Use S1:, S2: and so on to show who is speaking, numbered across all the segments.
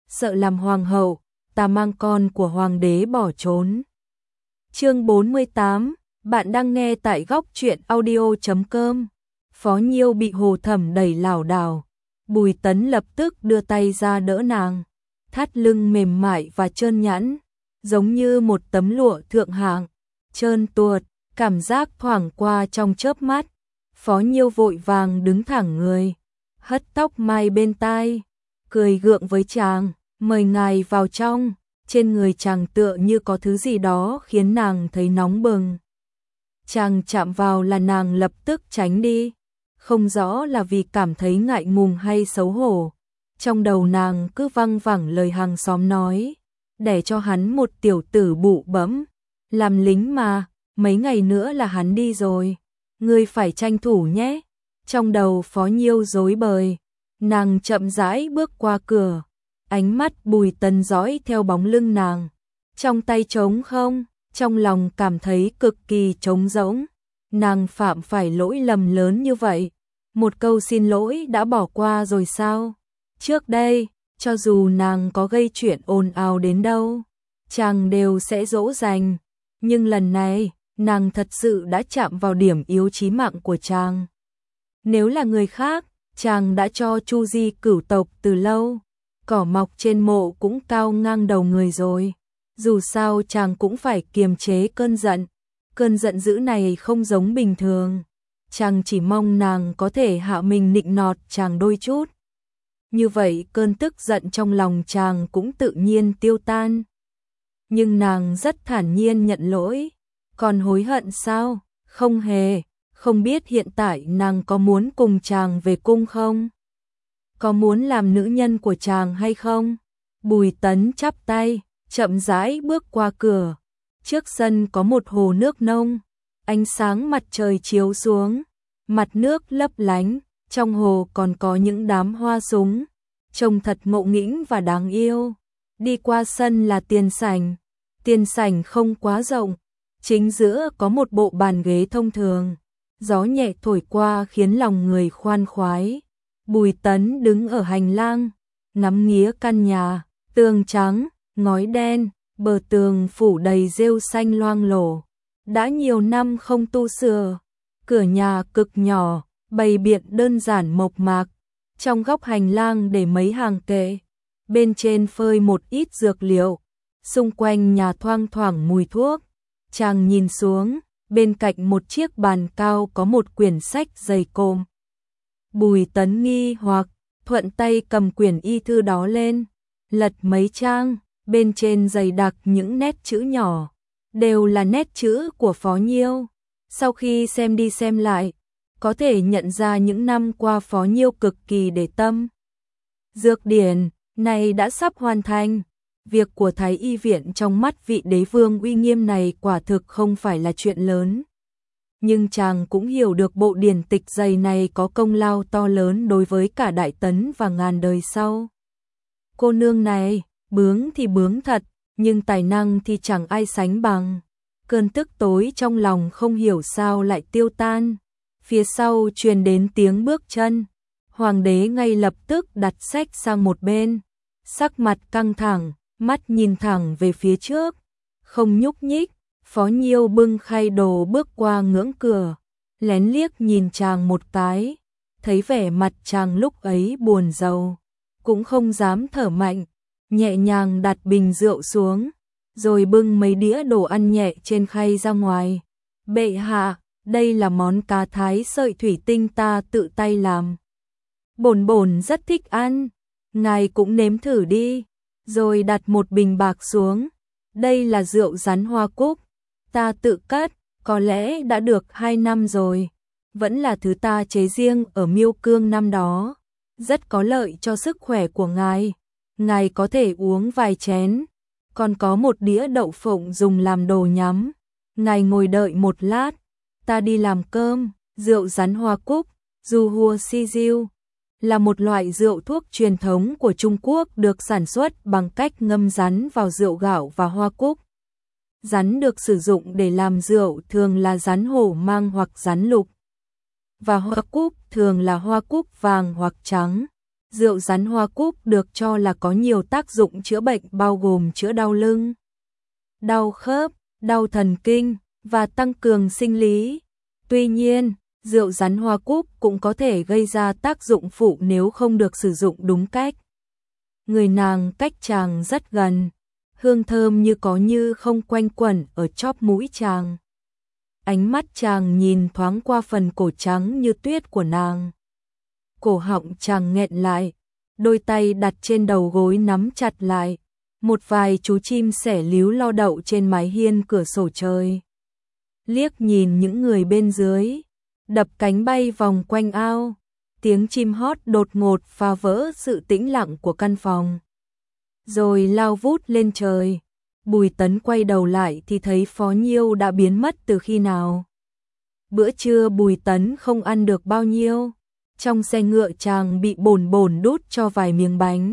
S1: sợ làm hoàng hậu, ta mang con của hoàng đế bỏ trốn. Chương 48, bạn đang nghe tại góc truyện audio.com. Phó Nhiêu bị Hồ Thẩm đẩy lảo đảo, Bùi Tấn lập tức đưa tay ra đỡ nàng, thắt lưng mềm mại và trơn nhẵn, giống như một tấm lụa thượng hạng, trơn tuột, cảm giác thoảng qua trong chớp mắt. Phó Nhiêu vội vàng đứng thẳng người, hất tóc mai bên tai, cười gượng với chàng, mời ngài vào trong. Trên người chàng tựa như có thứ gì đó khiến nàng thấy nóng bừng. Chàng chạm vào là nàng lập tức tránh đi, không rõ là vì cảm thấy ngại ngùng hay xấu hổ. Trong đầu nàng cứ văng vẳng lời hàng xóm nói, để cho hắn một tiểu tử bụ bẫm, làm lính mà, mấy ngày nữa là hắn đi rồi, ngươi phải tranh thủ nhé. Trong đầu Phó Nhiêu rối bời, nàng chậm rãi bước qua cửa, ánh mắt Bùi Tấn dõi theo bóng lưng nàng, trong tay trống không, trong lòng cảm thấy cực kỳ trống rỗng. Nàng phạm phải lỗi lầm lớn như vậy, một câu xin lỗi đã bỏ qua rồi sao? Trước đây, cho dù nàng có gây chuyện ồn ào đến đâu, chàng đều sẽ dỗ dành, nhưng lần này, nàng thật sự đã chạm vào điểm yếu chí mạng của chàng. Nếu là người khác, chàng đã cho Chu Di cửu tộc từ lâu, cỏ mọc trên mộ cũng cao ngang đầu người rồi. Dù sao chàng cũng phải kiềm chế cơn giận dữ này không giống bình thường. Chàng chỉ mong nàng có thể hạ mình nịnh nọt chàng đôi chút. Như vậy cơn tức giận trong lòng chàng cũng tự nhiên tiêu tan. Nhưng nàng rất thản nhiên nhận lỗi. Còn hối hận sao? Không hề. Không biết hiện tại nàng có muốn cùng chàng về cung không? Có muốn làm nữ nhân của chàng hay không? Bùi Tấn chắp tay, chậm rãi bước qua cửa. Trước sân có một hồ nước nông, ánh sáng mặt trời chiếu xuống, mặt nước lấp lánh, trong hồ còn có những đám hoa súng, trông thật ngộ nghĩnh và đáng yêu. Đi qua sân là tiền sảnh không quá rộng, chính giữa có một bộ bàn ghế thông thường, gió nhẹ thổi qua khiến lòng người khoan khoái. Bùi Tấn đứng ở hành lang, ngắm nghía căn nhà, tường trắng, ngói đen, bờ tường phủ đầy rêu xanh loang lổ. Đã nhiều năm không tu sửa, cửa nhà cực nhỏ, bày biện đơn giản mộc mạc. Trong góc hành lang để mấy hàng kệ, bên trên phơi một ít dược liệu, xung quanh nhà thoang thoảng mùi thuốc. Chàng nhìn xuống, bên cạnh một chiếc bàn cao có một quyển sách dày cộm. Bùi Tấn nghi hoặc, thuận tay cầm quyển y thư đó lên, lật mấy trang, bên trên dày đặc những nét chữ nhỏ, đều là nét chữ của Phó Nhiêu. Sau khi xem đi xem lại, có thể nhận ra những năm qua Phó Nhiêu cực kỳ để tâm. Dược điển này đã sắp hoàn thành, việc của Thái y viện trong mắt vị đế vương uy nghiêm này quả thực không phải là chuyện lớn. Nhưng chàng cũng hiểu được bộ điển tịch dày này có công lao to lớn đối với cả Đại Tấn và ngàn đời sau. Cô nương này, bướng thì bướng thật, nhưng tài năng thì chẳng ai sánh bằng. Cơn tức tối trong lòng không hiểu sao lại tiêu tan. Phía sau truyền đến tiếng bước chân. Hoàng đế ngay lập tức đặt sách sang một bên, sắc mặt căng thẳng, mắt nhìn thẳng về phía trước, không nhúc nhích. Phó Nhiêu bưng khay đồ bước qua ngưỡng cửa, lén liếc nhìn chàng một cái, thấy vẻ mặt chàng lúc ấy buồn rầu, cũng không dám thở mạnh, nhẹ nhàng đặt bình rượu xuống, rồi bưng mấy đĩa đồ ăn nhẹ trên khay ra ngoài. Bệ hạ, đây là món cá thái sợi thủy tinh ta tự tay làm. Bổn bổn rất thích ăn, ngài cũng nếm thử đi. Rồi đặt một bình bạc xuống. Đây là rượu rắn hoa cúc, ta tự cất, có lẽ đã được 2 năm rồi. Vẫn là thứ ta chế riêng ở Miêu Cương năm đó, rất có lợi cho sức khỏe của ngài. Ngài có thể uống vài chén. Còn có một đĩa đậu phộng dùng làm đồ nhắm. Ngài ngồi đợi một lát, ta đi làm cơm. Rượu rắn hoa cúc, Du Hua Si Diu, là một loại rượu thuốc truyền thống của Trung Quốc được sản xuất bằng cách ngâm rắn vào rượu gạo và hoa cúc. Rắn được sử dụng để làm rượu thường là rắn hổ mang hoặc rắn lục, và hoa cúc thường là hoa cúc vàng hoặc trắng. Rượu rắn hoa cúc được cho là có nhiều tác dụng chữa bệnh bao gồm chữa đau lưng, đau khớp, đau thần kinh và tăng cường sinh lý. Tuy nhiên, rượu rắn hoa cúc cũng có thể gây ra tác dụng phụ nếu không được sử dụng đúng cách. Người nàng cách chàng rất gần, hương thơm như có như không quanh quẩn ở chóp mũi chàng. Ánh mắt chàng nhìn thoáng qua phần cổ trắng như tuyết của nàng. Cổ họng chàng nghẹn lại, đôi tay đặt trên đầu gối nắm chặt lại. Một vài chú chim sẻ líu lo đậu trên mái hiên cửa sổ trời. Liếc nhìn những người bên dưới, đập cánh bay vòng quanh ao. Tiếng chim hót đột ngột phá vỡ sự tĩnh lặng của căn phòng. Rồi lao vút lên trời. Bùi Tấn quay đầu lại thì thấy Phó Nhiêu đã biến mất từ khi nào. Bữa trưa Bùi Tấn không ăn được bao nhiêu. Trong xe ngựa chàng bị bồn bồn đút cho vài miếng bánh.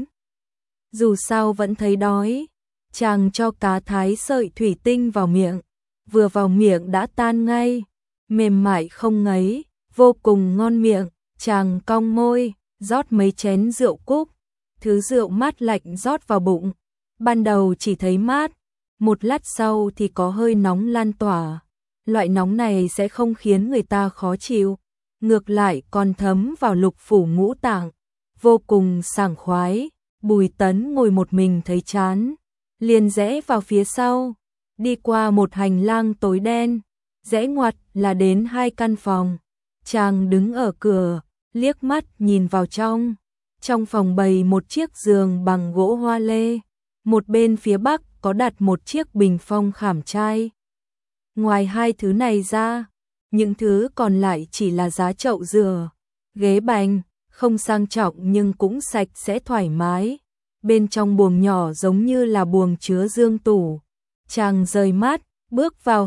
S1: Dù sao vẫn thấy đói, chàng cho cá thái sợi thủy tinh vào miệng. Vừa vào miệng đã tan ngay, mềm mại không ngấy, vô cùng ngon miệng. Chàng cong môi, rót mấy chén rượu cúc. Thứ rượu mát lạnh rót vào bụng. Ban đầu chỉ thấy mát, một lát sau thì có hơi nóng lan tỏa. Loại nóng này sẽ không khiến người ta khó chịu, ngược lại còn thấm vào lục phủ ngũ tạng, vô cùng sảng khoái. Bùi Tấn ngồi một mình thấy chán, liền rẽ vào phía sau, đi qua một hành lang tối đen, rẽ ngoặt là đến hai căn phòng. Chàng đứng ở cửa, liếc mắt nhìn vào trong. Trong phòng bày một chiếc giường bằng gỗ hoa lê, một bên phía bắc có đặt một chiếc bình phong khảm trai. Ngoài hai thứ này ra, những thứ còn lại chỉ là giá chậu dừa, ghế bành, không sang trọng nhưng cũng sạch sẽ thoải mái. Bên trong buồng nhỏ giống như là buồng chứa dương tủ. Chàng rời mắt, bước vào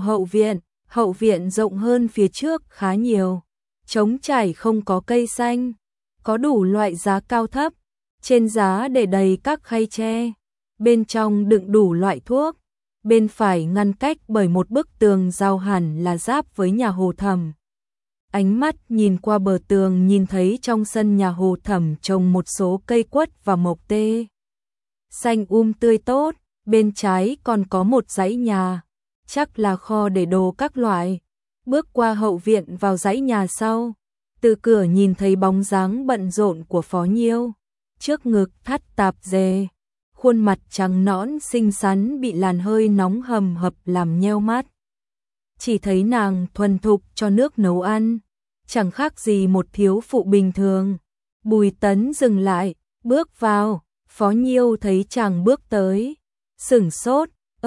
S1: hậu viện rộng hơn phía trước khá nhiều. Trống trải không có cây xanh, có đủ loại giá cao thấp, trên giá để đầy các khay tre. Bên trong đựng đủ loại thuốc, bên phải ngăn cách bởi một bức tường giao hẳn là giáp với nhà Hồ Thẩm. Ánh mắt nhìn qua bờ tường nhìn thấy trong sân nhà Hồ Thẩm trồng một số cây quất và mộc tê. Xanh tươi tốt, bên trái còn có một dãy nhà, chắc là kho để đồ các loại. Bước qua hậu viện vào dãy nhà sau, từ cửa nhìn thấy bóng dáng bận rộn của Phó Nhiêu, trước ngực thắt tạp dề, khuôn mặt trắng nõn xinh xắn bị làn hơi nóng hầm hập làm nheo mắt. Chỉ thấy nàng thuần thục cho nước nấu ăn, chẳng khác gì một thiếu phụ bình thường. Bùi Tấn dừng lại, bước vào, Phó Nhiêu thấy chàng bước tới, sửng sốt,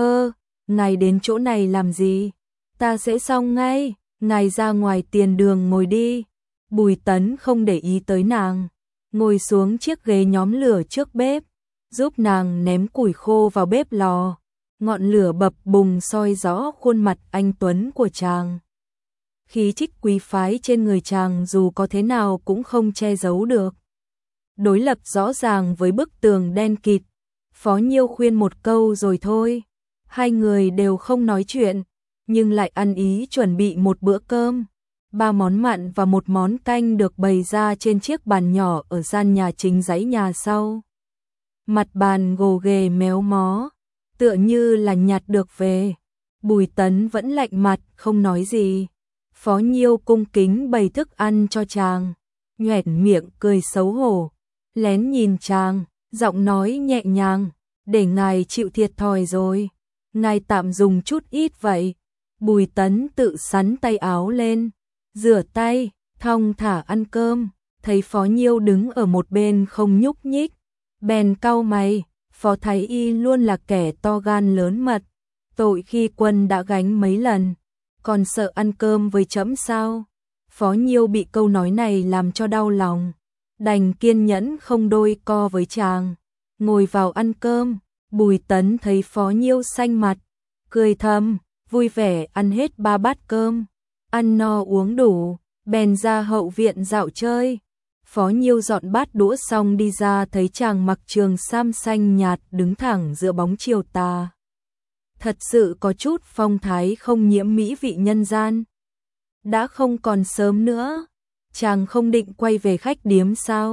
S1: ngài đến chỗ này làm gì? Ta sẽ xong ngay, ngài ra ngoài tiền đường ngồi đi. Bùi Tấn không để ý tới nàng, ngồi xuống chiếc ghế nhóm lửa trước bếp, giúp nàng ném củi khô vào bếp lò. Ngọn lửa bập bùng soi rõ khuôn mặt anh tuấn của chàng. Khí chất quý phái trên người chàng dù có thế nào cũng không che giấu được. Đối lập rõ ràng với bức tường đen kịt. Phó Nhiêu khuyên một câu rồi thôi. Hai người đều không nói chuyện, nhưng lại ăn ý chuẩn bị một bữa cơm. 3 món mặn và một món canh được bày ra trên chiếc bàn nhỏ ở gian nhà chính dãy nhà sau. Mặt bàn gồ ghề méo mó, tựa như là nhặt được về. Bùi Tấn vẫn lạnh mặt không nói gì. Phó Nhiêu cung kính bày thức ăn cho chàng, nhoẻn miệng cười xấu hổ, lén nhìn chàng, giọng nói nhẹ nhàng, để ngài chịu thiệt thòi rồi, ngài tạm dùng chút ít vậy. Bùi Tấn tự xắn tay áo lên, rửa tay, thong thả ăn cơm, thấy Phó Nhiêu đứng ở một bên không nhúc nhích, bèn cau mày. Phó Thái Y luôn là kẻ to gan lớn mật, tội khi quân đã gánh mấy lần, còn sợ ăn cơm với trẫm sao? Phó Nhiêu bị câu nói này làm cho đau lòng, đành kiên nhẫn không đôi co với chàng, ngồi vào ăn cơm. Bùi Tấn thấy Phó Nhiêu xanh mặt, cười thầm, vui vẻ ăn hết 3 bát cơm, ăn no uống đủ, bèn ra hậu viện dạo chơi. Phó Nhiêu dọn bát đũa xong đi ra thấy chàng mặc trường sam xanh nhạt đứng thẳng giữa bóng chiều tà. Thật sự có chút phong thái không nhiễm mỹ vị nhân gian. Đã không còn sớm nữa, chàng không định quay về khách điếm sao?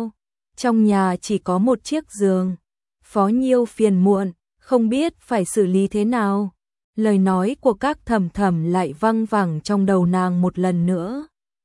S1: Trong nhà chỉ có một chiếc giường. Phó Nhiêu phiền muộn, không biết phải xử lý thế nào. Lời nói của các thẩm thẩm lại văng vẳng trong đầu nàng một lần nữa.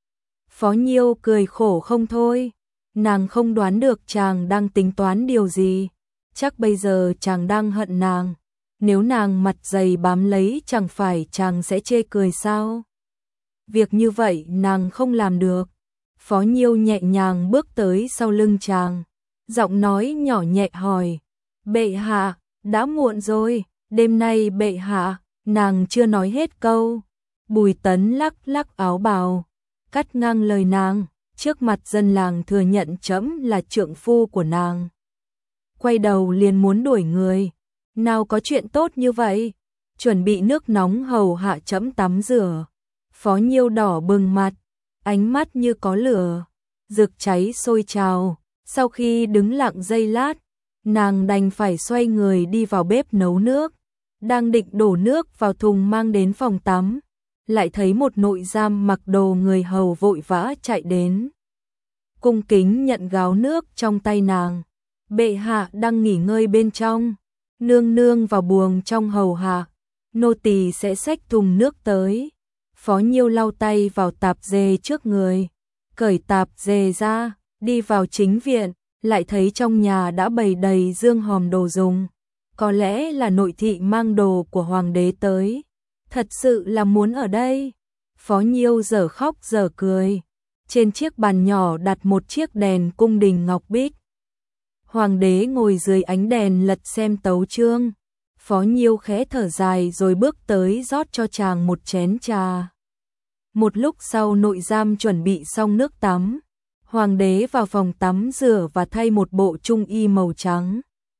S1: Phó Nhiêu cười khổ không thôi. Nàng không đoán được chàng đang tính toán điều gì. Chắc bây giờ chàng đang hận nàng. Nếu nàng mặt dày bám lấy chẳng phải chàng sẽ chê cười sao? Việc như vậy nàng không làm được. Phó Nhiêu nhẹ nhàng bước tới sau lưng chàng. Giọng nói nhỏ nhẹ hỏi. Bệ hạ, đã muộn rồi, đêm nay bệ hạ. Nàng chưa nói hết câu. Bùi Tấn lắc lắc áo bào, cắt ngang lời nàng. Trước mặt dân làng thừa nhận trẫm là trượng phu của nàng. Quay đầu liền muốn đuổi người. Nào có chuyện tốt như vậy. Chuẩn bị nước nóng hầu hạ trẫm tắm rửa. Phó Nhiêu đỏ bừng mặt, ánh mắt như có lửa, rực cháy sôi trào. Sau khi đứng lặng giây lát, nàng đành phải xoay người đi vào bếp nấu nước. Đang định đổ nước vào thùng mang đến phòng tắm, lại thấy một nội giam mặc đồ người hầu vội vã chạy đến. Cung kính nhận gáo nước trong tay nàng. Bệ hạ đang nghỉ ngơi bên trong. Nương nương vào buồng trong hầu hạ. Nô tỳ sẽ xách thùng nước tới. Phó Nhiêu lau tay vào tạp dề trước người. Cởi tạp dề ra, đi vào chính viện. Lại thấy trong nhà đã bày đầy dương hòm đồ dùng. Có lẽ là nội thị mang đồ của hoàng đế tới. Thật sự là muốn ở đây. Phó Nhiêu dở khóc dở cười. Trên chiếc bàn nhỏ đặt một chiếc đèn cung đình ngọc bích. Hoàng đế ngồi dưới ánh đèn lật xem tấu chương. Phó Nhiêu khẽ thở dài rồi bước tới rót cho chàng một chén trà. Một lúc sau nội giam chuẩn bị xong nước tắm. Hoàng đế vào phòng tắm rửa và thay một bộ trung y màu trắng.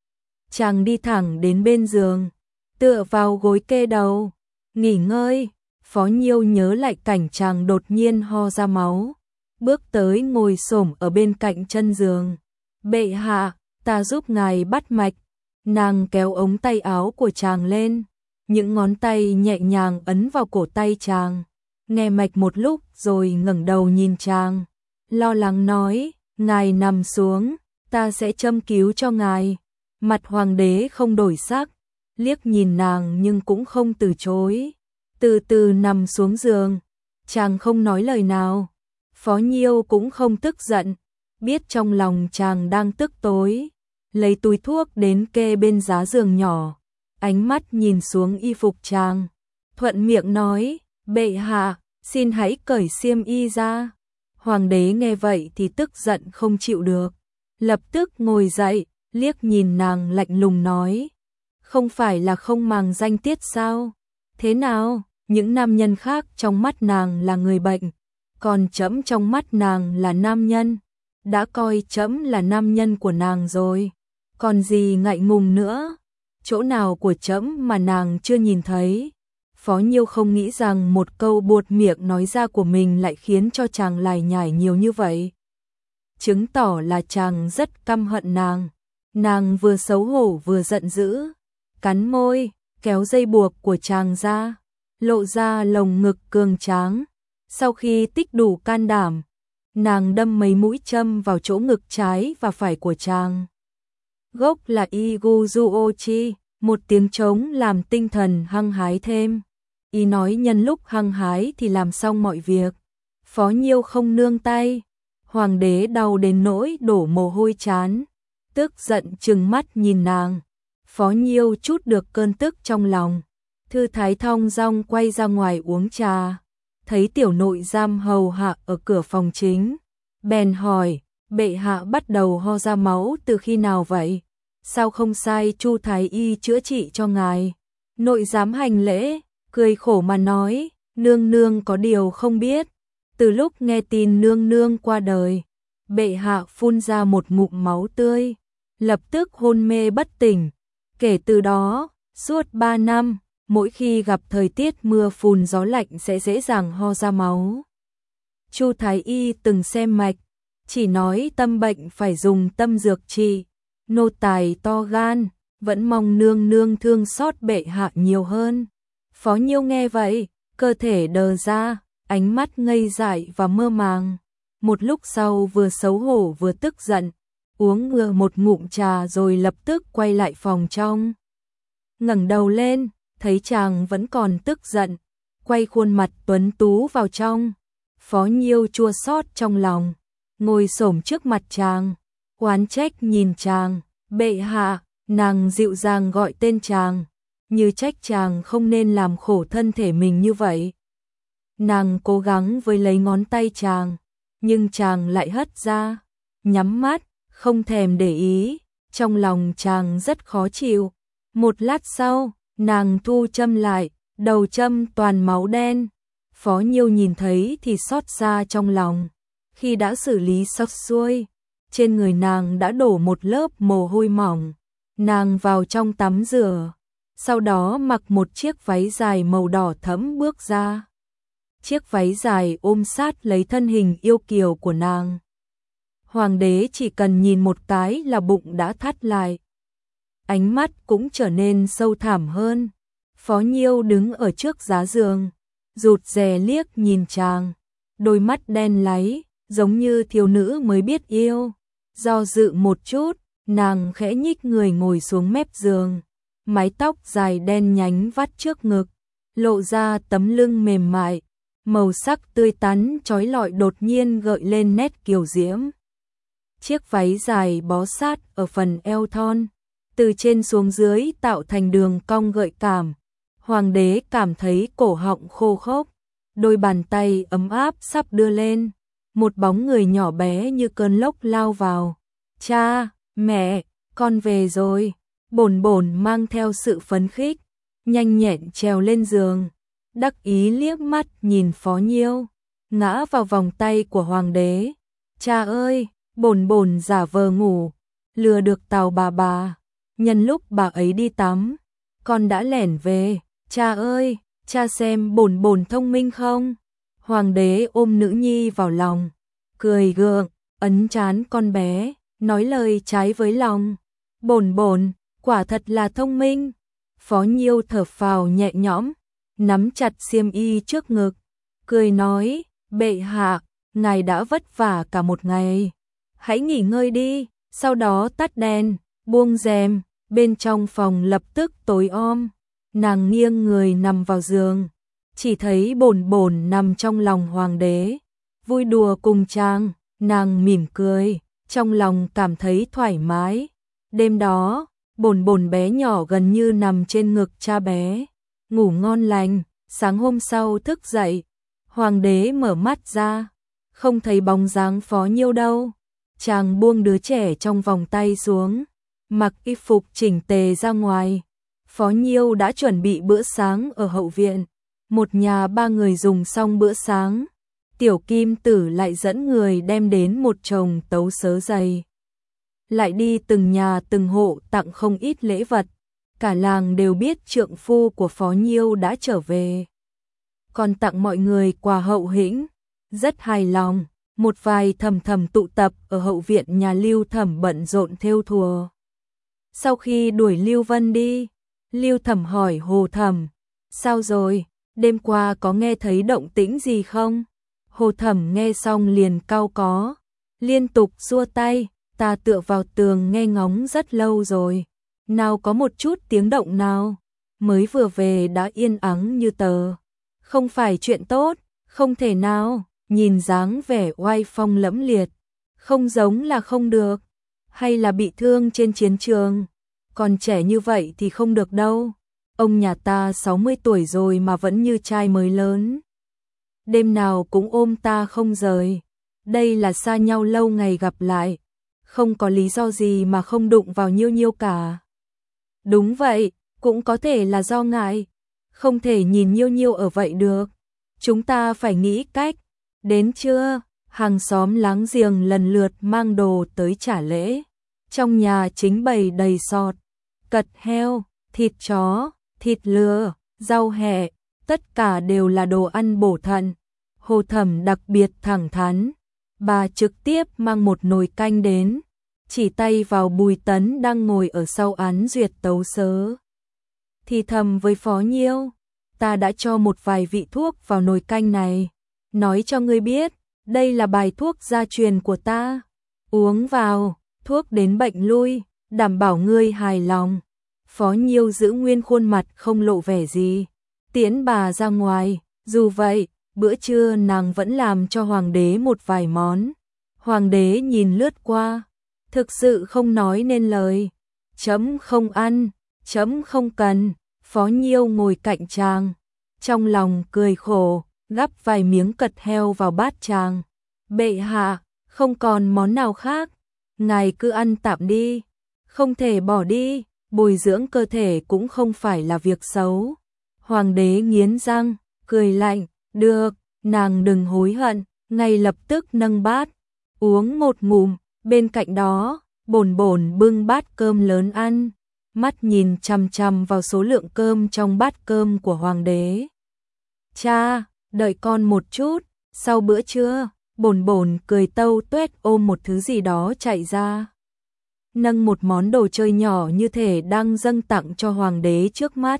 S1: Chàng đi thẳng đến bên giường, tựa vào gối kê đầu, nghỉ ngơi. Phó Nhiêu nhớ lại cảnh chàng đột nhiên ho ra máu, bước tới ngồi xổm ở bên cạnh chân giường. Bệ hạ, ta giúp ngài bắt mạch. Nàng kéo ống tay áo của chàng lên, những ngón tay nhẹ nhàng ấn vào cổ tay chàng, nghe mạch một lúc rồi ngẩng đầu nhìn chàng, lo lắng nói, ngài nằm xuống, ta sẽ châm cứu cho ngài. Mặt hoàng đế không đổi sắc, liếc nhìn nàng nhưng cũng không từ chối, từ từ nằm xuống giường. Chàng không nói lời nào. Phó Nhiêu cũng không tức giận, biết trong lòng chàng đang tức tối, lấy túi thuốc đến kê bên giá giường nhỏ, ánh mắt nhìn xuống y phục chàng, thuận miệng nói, bệ hạ, xin hãy cởi xiêm y ra. Hoàng đế nghe vậy thì tức giận không chịu được, lập tức ngồi dậy, liếc nhìn nàng lạnh lùng nói, không phải là không màng danh tiết sao? Thế nào, những nam nhân khác trong mắt nàng là người bệnh, còn trẫm trong mắt nàng là nam nhân, đã coi trẫm là nam nhân của nàng rồi, còn gì ngại ngùng nữa, chỗ nào của trẫm mà nàng chưa nhìn thấy. Phó Nhiêu không nghĩ rằng một câu buột miệng nói ra của mình lại khiến cho chàng lải nhải nhiều như vậy, chứng tỏ là chàng rất căm hận nàng. Nàng vừa xấu hổ vừa giận dữ, cắn môi, kéo dây buộc của chàng ra, lộ ra lồng ngực cường tráng. Sau khi tích đủ can đảm, nàng đâm mấy mũi châm vào chỗ ngực trái và phải của chàng. Gốc là Iguzuochi, một tiếng trống làm tinh thần hăng hái thêm. Y nói nhân lúc hăng hái thì làm xong mọi việc. Phó Nhiêu không nương tay. Hoàng đế đau đến nỗi đổ mồ hôi trán, tức giận trừng mắt nhìn nàng. Phó Nhiêu chút được cơn tức trong lòng, thư thái thong dong quay ra ngoài uống trà. Thấy tiểu nội giam hầu hạ ở cửa phòng chính, bèn hỏi, bệ hạ bắt đầu ho ra máu từ khi nào vậy? Sao không sai Chu thái y chữa trị cho ngài? Nội giám hành lễ, cười khổ mà nói, nương nương có điều không biết. Từ lúc nghe tin nương nương qua đời, bệ hạ phun ra một ngụm máu tươi, lập tức hôn mê bất tỉnh. Kể từ đó, suốt 3 năm, mỗi khi gặp thời tiết mưa phùn gió lạnh sẽ dễ dàng ho ra máu. Chu thái y từng xem mạch, chỉ nói tâm bệnh phải dùng tâm dược trị. Nô tài to gan, vẫn mong nương nương thương xót bệ hạ nhiều hơn. Phó Nhiêu nghe vậy, cơ thể đờ ra, ánh mắt ngây dại và mơ màng. Một lúc sau vừa xấu hổ vừa tức giận, uống ngừa một ngụm trà rồi lập tức quay lại phòng trong. Ngẩng đầu lên, thấy chàng vẫn còn tức giận, quay khuôn mặt tuấn tú vào trong. Phó Nhiêu chua xót trong lòng, ngồi xổm trước mặt chàng, oán trách nhìn chàng. Bệ hạ, nàng dịu dàng gọi tên chàng, như trách chàng không nên làm khổ thân thể mình như vậy. Nàng cố gắng với lấy ngón tay chàng, nhưng chàng lại hất ra, nhắm mắt, không thèm để ý. Trong lòng chàng rất khó chịu. Một lát sau, nàng thu châm lại, đầu châm toàn máu đen. Phó Nhiêu nhìn thấy thì xót xa trong lòng. Khi đã xử lý xong xuôi, trên người nàng đã đổ một lớp mồ hôi mỏng. Nàng vào trong tắm rửa, sau đó mặc một chiếc váy dài màu đỏ thẫm bước ra. Chiếc váy dài ôm sát lấy thân hình yêu kiều của nàng. Hoàng đế chỉ cần nhìn một cái là bụng đã thắt lại. Ánh mắt cũng trở nên sâu thẳm hơn. Phó Nhiêu đứng ở trước giá giường, rụt rè liếc nhìn chàng, đôi mắt đen láy, giống như thiếu nữ mới biết yêu. Do dự một chút, nàng khẽ nhích người ngồi xuống mép giường, mái tóc dài đen nhánh vắt trước ngực, lộ ra tấm lưng mềm mại, màu sắc tươi tắn chói lọi đột nhiên gợi lên nét kiều diễm. Chiếc váy dài bó sát ở phần eo thon, từ trên xuống dưới tạo thành đường cong gợi cảm. Hoàng đế cảm thấy cổ họng khô khốc, đôi bàn tay ấm áp sắp đưa lên. Một bóng người nhỏ bé như cơn lốc lao vào. Cha, mẹ, con về rồi. Bổn bổn mang theo sự phấn khích, nhanh nhẹn trèo lên giường, đắc ý liếc mắt nhìn Phó Nhiêu, ngã vào vòng tay của hoàng đế. Cha ơi, bổn bổn giả vờ ngủ, lừa được Tào bà. Nhân lúc bà ấy đi tắm, con đã lẻn về. Cha ơi, cha xem bổn bổn thông minh không? Hoàng đế ôm nữ nhi vào lòng, cười gượng, ấn trán con bé, nói lời trái với lòng. Bổn bổn, quả thật là thông minh. Phó Nhiêu thở phào nhẹ nhõm, nắm chặt xiêm y trước ngực, cười nói, bệ hạ, ngài đã vất vả cả một ngày. Hãy nghỉ ngơi đi, sau đó tắt đèn, buông rèm, bên trong phòng lập tức tối om. Nàng nghiêng người nằm vào giường, chỉ thấy bổn bổn nằm trong lòng hoàng đế, vui đùa cùng chàng. Nàng mỉm cười, trong lòng cảm thấy thoải mái. Đêm đó, bổn bổn bé nhỏ gần như nằm trên ngực cha bé, ngủ ngon lành. Sáng hôm sau thức dậy, hoàng đế mở mắt ra, không thấy bóng dáng Phó Nhiêu đâu. Chàng buông đứa trẻ trong vòng tay xuống, mặc y phục chỉnh tề ra ngoài. Phó Nhiêu đã chuẩn bị bữa sáng ở hậu viện. Một nhà ba người dùng xong bữa sáng, Tiểu Kim Tử lại dẫn người đem đến một chồng tấu sớ dày. Lại đi từng nhà từng hộ tặng không ít lễ vật. Cả làng đều biết trượng phu của Phó Nhiêu đã trở về. Còn tặng mọi người quà hậu hĩnh, rất hài lòng. Một vài thầm thầm tụ tập ở hậu viện nhà Lưu Thẩm bận rộn thêu thùa. Sau khi đuổi Lưu Vân đi, Lưu Thẩm hỏi Hồ Thẩm, sao rồi, đêm qua có nghe thấy động tĩnh gì không? Hồ Thẩm nghe xong liền cau có, liên tục xua tay, ta tựa vào tường nghe ngóng rất lâu rồi, nào có một chút tiếng động nào, mới vừa về đã yên ắng như tờ. Không phải chuyện tốt, không thể nào. Nhìn dáng vẻ oai phong lẫm liệt, không giống là không được, hay là bị thương trên chiến trường. Còn trẻ như vậy thì không được đâu. Ông nhà ta 60 tuổi rồi mà vẫn như trai mới lớn. Đêm nào cũng ôm ta không rời. Đây là xa nhau lâu ngày gặp lại, không có lý do gì mà không đụng vào Nhiêu Nhiêu cả. Đúng vậy, cũng có thể là do ngại, không thể nhìn Nhiêu Nhiêu ở vậy được. Chúng ta phải nghĩ cách. Đến trưa, hàng xóm láng giềng lần lượt mang đồ tới trả lễ. Trong nhà chính bày đầy sọt, cật heo, thịt chó, thịt lừa, rau hẹ, tất cả đều là đồ ăn bổ thận. Hồ Thẩm đặc biệt thẳng thắn, bà trực tiếp mang một nồi canh đến, chỉ tay vào Bùi Tấn đang ngồi ở sau án duyệt tấu sớ. Thì thầm với Phó Nhiêu, ta đã cho một vài vị thuốc vào nồi canh này. Nói cho ngươi biết, đây là bài thuốc gia truyền của ta. Uống vào, thuốc đến bệnh lui, đảm bảo ngươi hài lòng. Phó Nhiêu giữ nguyên khuôn mặt không lộ vẻ gì, tiễn bà ra ngoài. Dù vậy, bữa trưa nàng vẫn làm cho hoàng đế một vài món. Hoàng đế nhìn lướt qua, thực sự không nói nên lời. Chấm không ăn, chấm không cần. Phó Nhiêu ngồi cạnh chàng, trong lòng cười khổ, gắp vài miếng cật heo vào bát chàng. Bệ hạ, không còn món nào khác, ngài cứ ăn tạm đi, không thể bỏ đi, bồi dưỡng cơ thể cũng không phải là việc xấu. Hoàng đế nghiến răng, cười lạnh, được, nàng đừng hối hận, ngay lập tức nâng bát, uống một ngụm. Bên cạnh đó, Bổn Bổn bưng bát cơm lớn ăn, mắt nhìn chằm chằm vào số lượng cơm trong bát cơm của hoàng đế. Cha, đợi con một chút. Sau bữa trưa, Bổn Bổn cười tâu tuét ôm một thứ gì đó chạy ra, nâng một món đồ chơi nhỏ như thể đang dâng tặng cho hoàng đế trước mắt.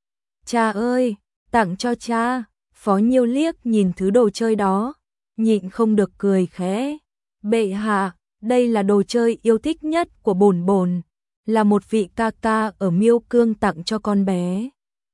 S1: Cha ơi, tặng cho cha. Phó Nhiêu liếc nhìn thứ đồ chơi đó, nhịn không được cười khẽ. Bệ hạ, đây là đồ chơi yêu thích nhất của Bổn Bổn, là một vị ca ca ở Miêu Cương tặng cho con bé.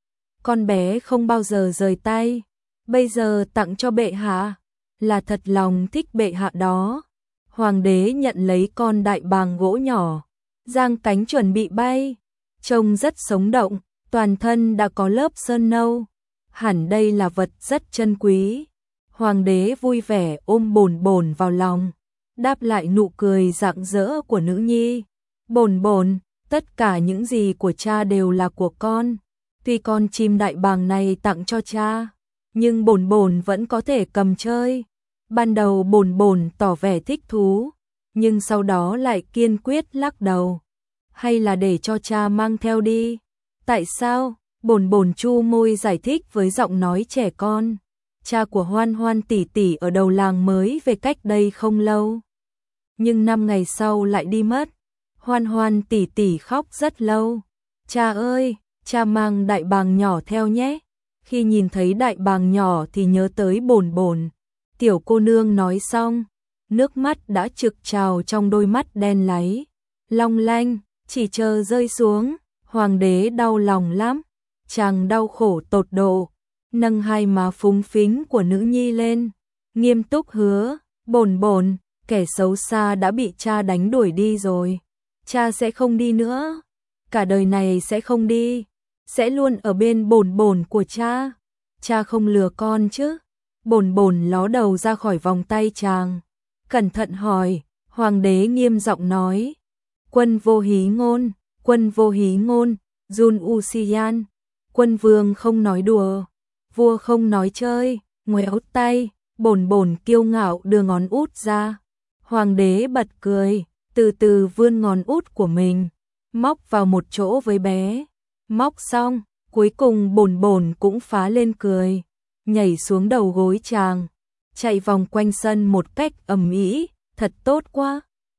S1: Con bé không bao giờ rời tay, bây giờ tặng cho bệ hạ, là thật lòng thích bệ hạ đó. Hoàng đế nhận lấy con đại bàng gỗ nhỏ, giang cánh chuẩn bị bay, trông rất sống động, toàn thân đã có lớp sơn nâu, hẳn đây là vật rất chân quý. Hoàng đế vui vẻ ôm Bổn Bổn vào lòng, đáp lại nụ cười rạng rỡ của nữ nhi. Bổn Bổn, tất cả những gì của cha đều là của con. Tuy con chim đại bàng này tặng cho cha, nhưng Bổn Bổn vẫn có thể cầm chơi. Ban đầu Bổn Bổn tỏ vẻ thích thú, nhưng sau đó lại kiên quyết lắc đầu. Hay là để cho cha mang theo đi. Tại sao? Bổn Bổn chu môi giải thích với giọng nói trẻ con. Cha của Hoan Hoan tỷ tỷ ở đầu làng mới về cách đây không lâu, nhưng 5 ngày sau lại đi mất. Hoan Hoan tỷ tỷ khóc rất lâu. Cha ơi, cha mang đại bàng nhỏ theo nhé. Khi nhìn thấy đại bàng nhỏ thì nhớ tới Bổn Bổn. Tiểu cô nương nói xong, nước mắt đã trực trào trong đôi mắt đen láy, long lanh, chỉ chờ rơi xuống. Hoàng đế đau lòng lắm, chàng đau khổ tột độ, nâng hai má phúng phính của nữ nhi lên, nghiêm túc hứa, Bổn Bổn, kẻ xấu xa đã bị cha đánh đuổi đi rồi, cha sẽ không đi nữa, cả đời này sẽ không đi, sẽ luôn ở bên Bổn Bổn của cha. Cha không lừa con chứ? Bổn Bổn ló đầu ra khỏi vòng tay chàng, cẩn thận hỏi. Hoàng đế nghiêm giọng nói, quân vô hí ngôn, quân vô hí ngôn, Jun Usian, quân vương không nói đùa, vua không nói chơi. Ngoéo tay, Bổn Bổn kiêu ngạo đưa ngón út ra. Hoàng đế bật cười, từ từ vươn ngón út của mình, móc vào một chỗ với bé. Móc xong, cuối cùng Bổn Bổn cũng phá lên cười, nhảy xuống đầu gối chàng, chạy vòng quanh sân một cách ầm ĩ, thật tốt quá.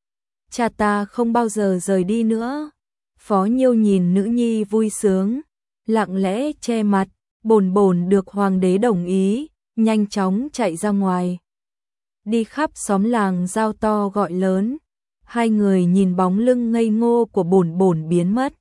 S1: Cha ta không bao giờ rời đi nữa. Phó Nhiêu nhìn nữ nhi vui sướng, lặng lẽ che mặt. Bổn Bổn được hoàng đế đồng ý, nhanh chóng chạy ra ngoài, đi khắp xóm làng giao to gọi lớn. Hai người nhìn bóng lưng ngây ngô của Bổn Bổn biến mất,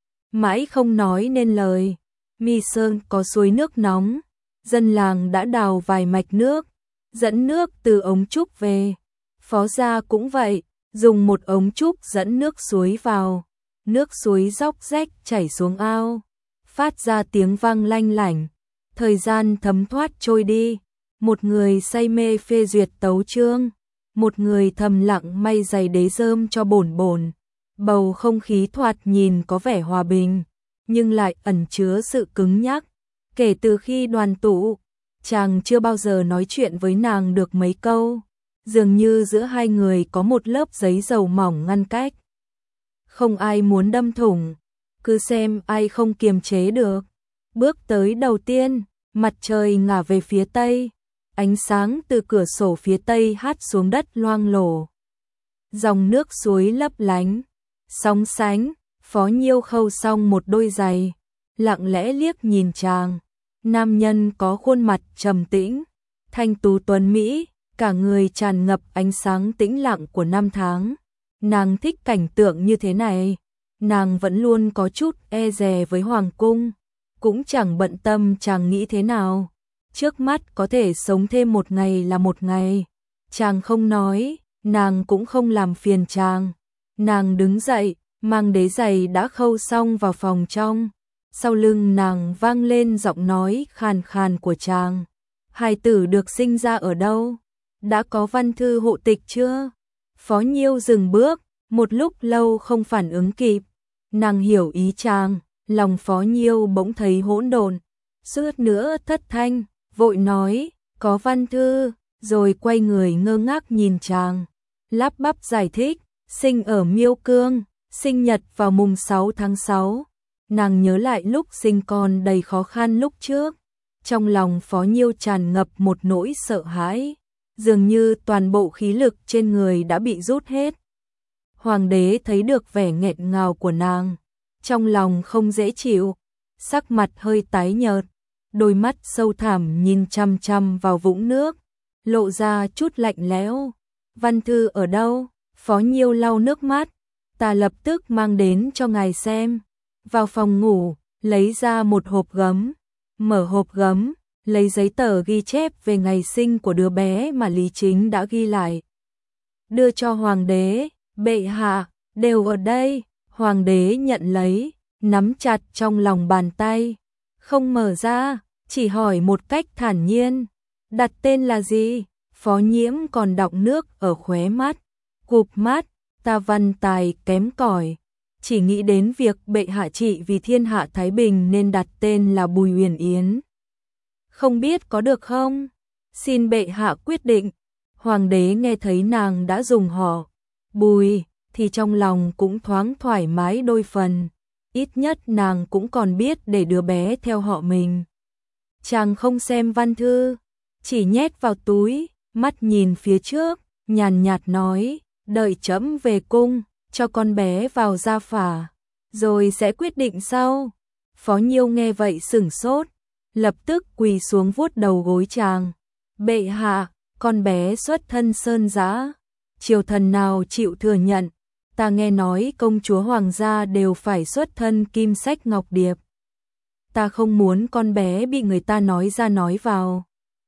S1: mãi không nói nên lời. Mi Sơn có suối nước nóng, dân làng đã đào vài mạch nước, dẫn nước từ ống trúc về. Phó gia cũng vậy, dùng một ống trúc dẫn nước suối vào, nước suối róc rách chảy xuống ao, phát ra tiếng vang lanh lảnh. Thời gian thấm thoát trôi đi, một người say mê phê duyệt tấu chương, một người thầm lặng may giày đế rơm cho Bổn Bổn. Bầu không khí thoạt nhìn có vẻ hòa bình, nhưng lại ẩn chứa sự cứng nhắc. Kể từ khi đoàn tụ, chàng chưa bao giờ nói chuyện với nàng được mấy câu, dường như giữa hai người có một lớp giấy dầu mỏng ngăn cách. Không ai muốn đâm thủng, cứ xem ai không kiềm chế được. Bước tới đầu tiên, mặt trời ngả về phía tây, ánh sáng từ cửa sổ phía tây hắt xuống đất loang lổ. Dòng nước suối lấp lánh, sóng sánh. Phó Nhiêu khâu xong một đôi giày, lặng lẽ liếc nhìn chàng. Nam nhân có khuôn mặt trầm tĩnh, thanh tú tuấn mỹ, cả người tràn ngập ánh sáng tĩnh lặng của năm tháng. nàng thích cảnh tượng như thế này. Nàng vẫn luôn có chút e dè với hoàng cung, cũng chẳng bận tâm chàng nghĩ thế nào. Trước mắt có thể sống thêm một ngày là một ngày. Chàng không nói, nàng cũng không làm phiền chàng. Nàng đứng dậy, mang đế giày đã khâu xong vào phòng trong. Sau lưng nàng vang lên giọng nói khàn khàn của chàng. Hài tử được sinh ra ở đâu? Đã có văn thư hộ tịch chưa? Phó Nhiêu dừng bước, một lúc lâu không phản ứng kịp. Nàng hiểu ý chàng, lòng Phó Nhiêu bỗng thấy hỗn độn, suýt nữa thất thanh, vội nói, có văn thư, rồi quay người ngơ ngác nhìn chàng. Lắp bắp giải thích, sinh ở Miêu Cương, sinh nhật vào mùng 6 tháng 6. Nàng nhớ lại lúc sinh con đầy khó khăn lúc trước. Trong lòng Phó Nhiêu tràn ngập một nỗi sợ hãi, dường như toàn bộ khí lực trên người đã bị rút hết. Hoàng đế thấy được vẻ nghẹn ngào của nàng, trong lòng không dễ chịu, sắc mặt hơi tái nhợt, đôi mắt sâu thẳm nhìn chăm chăm vào vũng nước, lộ ra chút lạnh lẽo. Văn thư ở đâu? Phó Nhiêu lau nước mắt, ta lập tức mang đến cho ngài xem. Vào phòng ngủ, lấy ra một hộp gấm, mở hộp gấm, lấy giấy tờ ghi chép về ngày sinh của đứa bé mà Lý Chính đã ghi lại. Đưa cho hoàng đế, bệ hạ, đều ở đây. Hoàng đế nhận lấy, nắm chặt trong lòng bàn tay, không mở ra, chỉ hỏi một cách thản nhiên, đặt tên là gì? Phó Nhiễm còn đọng nước ở khóe mắt, cụp mắt, ta văn tài kém cỏi, chỉ nghĩ đến việc bệ hạ trị vì thiên hạ thái bình nên đặt tên là Bùi Uyển Yến. Không biết có được không? Xin bệ hạ quyết định. Hoàng đế nghe thấy nàng đã dùng họ Bùi thì trong lòng cũng thoáng thoải mái đôi phần, ít nhất nàng cũng còn biết để đứa bé theo họ mình. Chàng không xem văn thư, chỉ nhét vào túi, mắt nhìn phía trước, nhàn nhạt nói, đợi trẫm về cung, cho con bé vào gia phả, rồi sẽ quyết định sau. Phó Nhiêu nghe vậy sửng sốt, lập tức quỳ xuống vuốt đầu gối chàng. Bệ hạ, con bé xuất thân sơn giã, triều thần nào chịu thừa nhận? Ta nghe nói công chúa hoàng gia đều phải xuất thân kim sách ngọc điệp. Ta không muốn con bé bị người ta nói ra nói vào.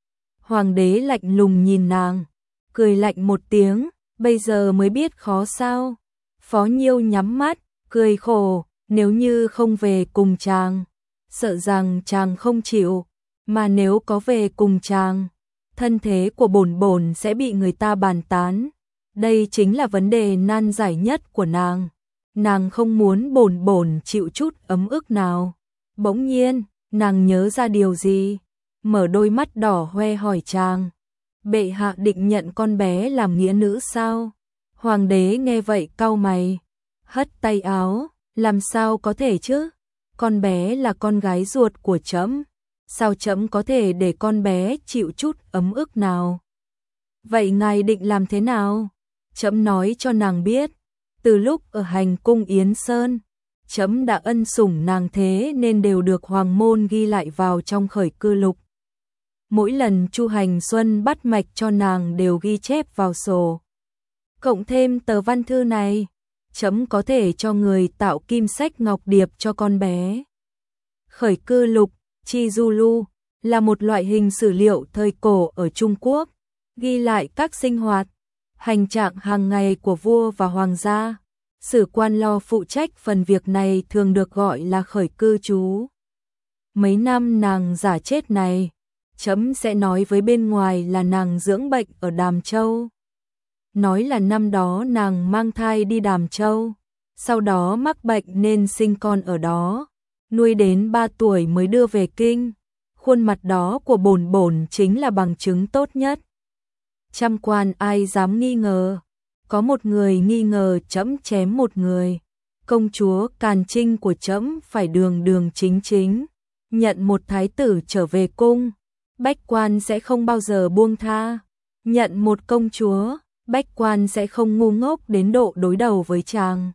S1: Hoàng đế lạnh lùng nhìn nàng, cười lạnh một tiếng, bây giờ mới biết khó sao? Phó Nhiêu nhắm mắt, cười khổ, nếu như không về cùng chàng, sợ rằng chàng không chịu, mà nếu có về cùng chàng, thân thế của bổn bổn sẽ bị người ta bàn tán. Đây chính là vấn đề nan giải nhất của nàng. Nàng không muốn bổn bổn chịu chút ấm ức nào. Bỗng nhiên, nàng nhớ ra điều gì, mở đôi mắt đỏ hoe hỏi chàng. Bệ hạ định nhận con bé làm nghĩa nữ sao? Hoàng đế nghe vậy cau mày, hất tay áo, làm sao có thể chứ? Con bé là con gái ruột của trẫm, sao trẫm có thể để con bé chịu chút ấm ức nào? Vậy ngài định làm thế nào? Trẫm nói cho nàng biết, từ lúc ở hành cung Yến Sơn, trẫm đã ân sủng nàng thế nên đều được hoàng môn ghi lại vào trong khởi cư lục. Mỗi lần Chu Hành Xuân bắt mạch cho nàng đều ghi chép vào sổ. Cộng thêm tờ văn thư này, trẫm có thể cho người tạo kim sách ngọc điệp cho con bé. Khởi cư lục, Chi Du Lu, là một loại hình sử liệu thời cổ ở Trung Quốc, ghi lại các sinh hoạt, hành trạng hàng ngày của vua và hoàng gia. Sử quan lo phụ trách phần việc này thường được gọi là khởi cư chú. Mấy năm nàng giả chết này, trẫm sẽ nói với bên ngoài là nàng dưỡng bệnh ở Đàm Châu. Nói là năm đó nàng mang thai đi Đàm Châu, sau đó mắc bệnh nên sinh con ở đó, nuôi đến 3 tuổi mới đưa về kinh. Khuôn mặt đó của bổn bổn chính là bằng chứng tốt nhất. Trăm quan ai dám nghi ngờ, có một người nghi ngờ trẫm chém một người. Công chúa Càn Trinh của trẫm phải đường đường chính chính, nhận một thái tử trở về cung, bách quan sẽ không bao giờ buông tha. Nhận một công chúa, bách quan sẽ không ngu ngốc đến độ đối đầu với chàng.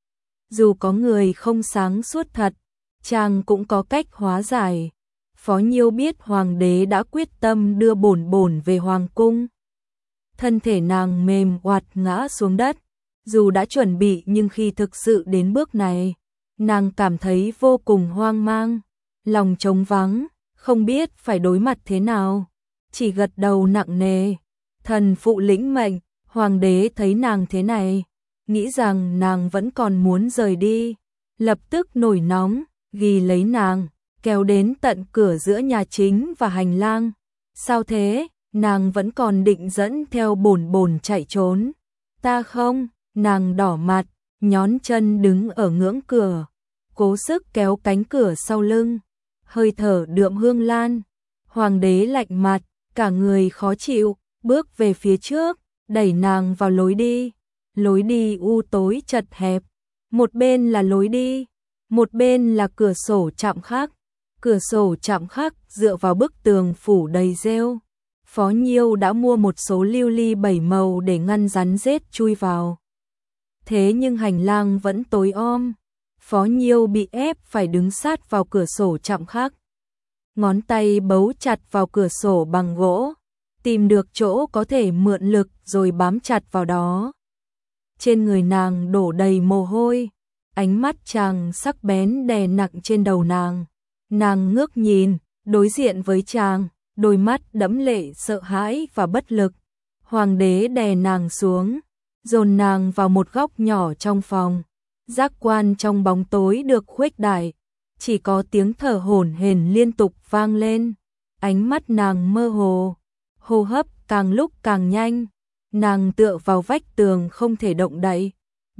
S1: Dù có người không sáng suốt thật, chàng cũng có cách hóa giải. Phó Nhiêu biết hoàng đế đã quyết tâm đưa bổn bổn về hoàng cung. Thân thể nàng mềm oạt ngã xuống đất, Dù đã chuẩn bị nhưng khi thực sự đến bước này, nàng cảm thấy vô cùng hoang mang, lòng trống vắng, không biết phải đối mặt thế nào, chỉ gật đầu nặng nề. Thần phụ lĩnh mệnh, hoàng đế thấy nàng thế này, nghĩ rằng nàng vẫn còn muốn rời đi, lập tức nổi nóng, ghi lấy nàng, kéo đến tận cửa giữa nhà chính và hành lang. Sao thế, nàng vẫn còn định dẫn theo bổn bổn chạy trốn. Ta không, nàng đỏ mặt, nhón chân đứng ở ngưỡng cửa, cố sức kéo cánh cửa sau lưng, hơi thở đượm hương lan. Hoàng đế lạnh mặt, cả người khó chịu, bước về phía trước, đẩy nàng vào lối đi u tối chật hẹp, một bên là lối đi, một bên là cửa sổ chạm khắc. Cửa sổ chạm khắc dựa vào bức tường phủ đầy rêu. Phó Nhiêu đã mua một số lưu ly 7 màu để ngăn rắn rết chui vào. Thế nhưng hành lang vẫn tối om. Phó Nhiêu bị ép phải đứng sát vào cửa sổ chạm khắc. Ngón tay bấu chặt vào cửa sổ bằng gỗ, tìm được chỗ có thể mượn lực rồi bám chặt vào đó. Trên người nàng đổ đầy mồ hôi, ánh mắt chàng sắc bén đè nặng trên đầu nàng. Nàng ngước nhìn, đối diện với chàng, đôi mắt đẫm lệ sợ hãi và bất lực. Hoàng đế đè nàng xuống, dồn nàng vào một góc nhỏ trong phòng. Giác quan trong bóng tối được khuếch đại, chỉ có tiếng thở hổn hển liên tục vang lên. Ánh mắt nàng mơ hồ, hô hấp càng lúc càng nhanh. Nàng tựa vào vách tường không thể động đậy.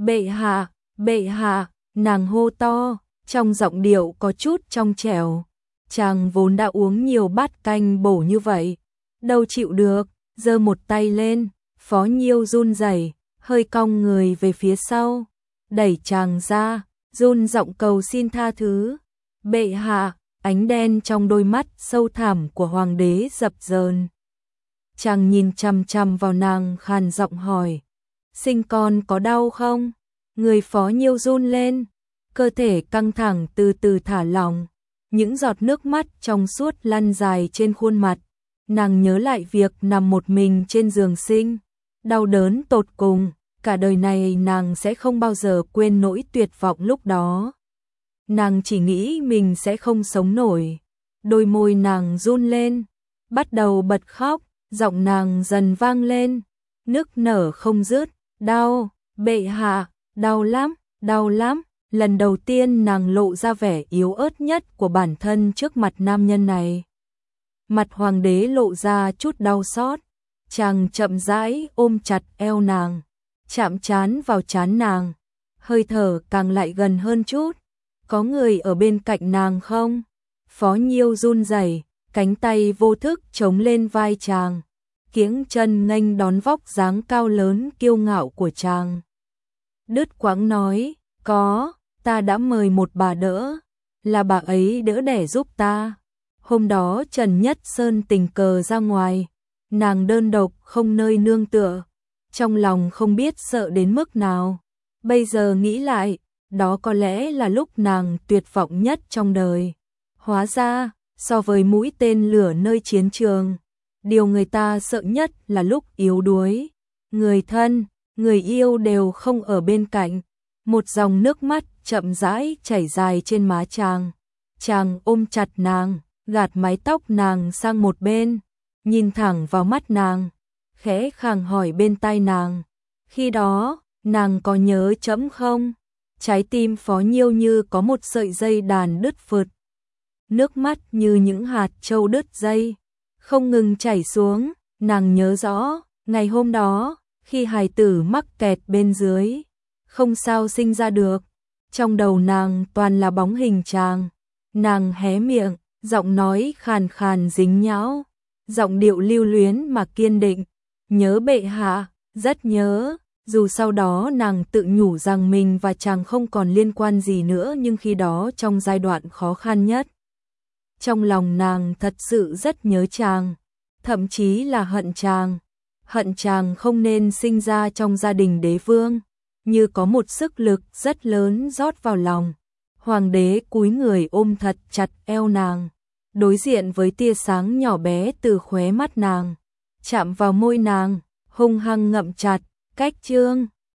S1: Bệ hạ, nàng hô to, trong giọng điệu có chút trong trẻo. Chàng vốn đã uống nhiều bát canh bổ như vậy, đâu chịu được, giơ một tay lên. Phó Nhiêu run rẩy, hơi cong người về phía sau, đẩy chàng ra, run giọng cầu xin tha thứ. Bệ hạ, ánh đen trong đôi mắt sâu thẳm của hoàng đế dập dờn. Chàng nhìn chằm chằm vào nàng khàn giọng hỏi, sinh con có đau không? Người Phó Nhiêu run lên, cơ thể căng thẳng từ từ thả lỏng, những giọt nước mắt trong suốt lăn dài trên khuôn mặt. Nàng nhớ lại việc nằm một mình trên giường sinh, đau đớn tột cùng, cả đời này nàng sẽ không bao giờ quên nỗi tuyệt vọng lúc đó. Nàng chỉ nghĩ mình sẽ không sống nổi. Đôi môi nàng run lên, bắt đầu bật khóc, giọng nàng dần vang lên, nức nở không dứt. Đau, bệ hạ, đau lắm, đau lắm. Lần đầu tiên nàng lộ ra vẻ yếu ớt nhất của bản thân trước mặt nam nhân này. Mặt hoàng đế lộ ra chút đau xót, chàng chậm rãi ôm chặt eo nàng, chạm trán vào trán nàng, hơi thở càng lại gần hơn chút. Có người ở bên cạnh nàng không? Phó Nhiêu run rẩy, cánh tay vô thức chống lên vai chàng, kiếng chân nghênh đón vóc dáng cao lớn kiêu ngạo của chàng. Đứt quãng nói, có, ta đã mời một bà đỡ, là bà ấy đỡ đẻ giúp ta. Hôm đó Trần Nhất Sơn tình cờ ra ngoài, nàng đơn độc không nơi nương tựa, trong lòng không biết sợ đến mức nào. Bây giờ nghĩ lại, đó có lẽ là lúc nàng tuyệt vọng nhất trong đời. Hóa ra, so với mũi tên lửa nơi chiến trường, điều người ta sợ nhất là lúc yếu đuối. Người thân, người yêu đều không ở bên cạnh. Một dòng nước mắt chậm rãi chảy dài trên má chàng. Chàng ôm chặt nàng, gạt mái tóc nàng sang một bên, nhìn thẳng vào mắt nàng, khẽ khàng hỏi bên tai nàng, khi đó, nàng có nhớ trẫm không? Trái tim Phó Nhiêu như có một sợi dây đàn đứt phượt. Nước mắt như những hạt châu đứt dây, không ngừng chảy xuống. Nàng nhớ rõ, ngày hôm đó, khi hài tử mắc kẹt bên dưới, không sao sinh ra được. Trong đầu nàng toàn là bóng hình chàng. Nàng hé miệng, giọng nói khàn khàn dính nhão, giọng điệu lưu luyến mà kiên định. Nhớ bệ hạ, rất nhớ. Dù sau đó nàng tự nhủ rằng mình và chàng không còn liên quan gì nữa, nhưng khi đó trong giai đoạn khó khăn nhất, trong lòng nàng thật sự rất nhớ chàng, thậm chí là hận chàng không nên sinh ra trong gia đình đế vương, như có một sức lực rất lớn rót vào lòng. Hoàng đế cúi người ôm thật chặt eo nàng, đối diện với tia sáng nhỏ bé từ khóe mắt nàng, chạm vào môi nàng, hung hăng ngậm chặt. Cách chương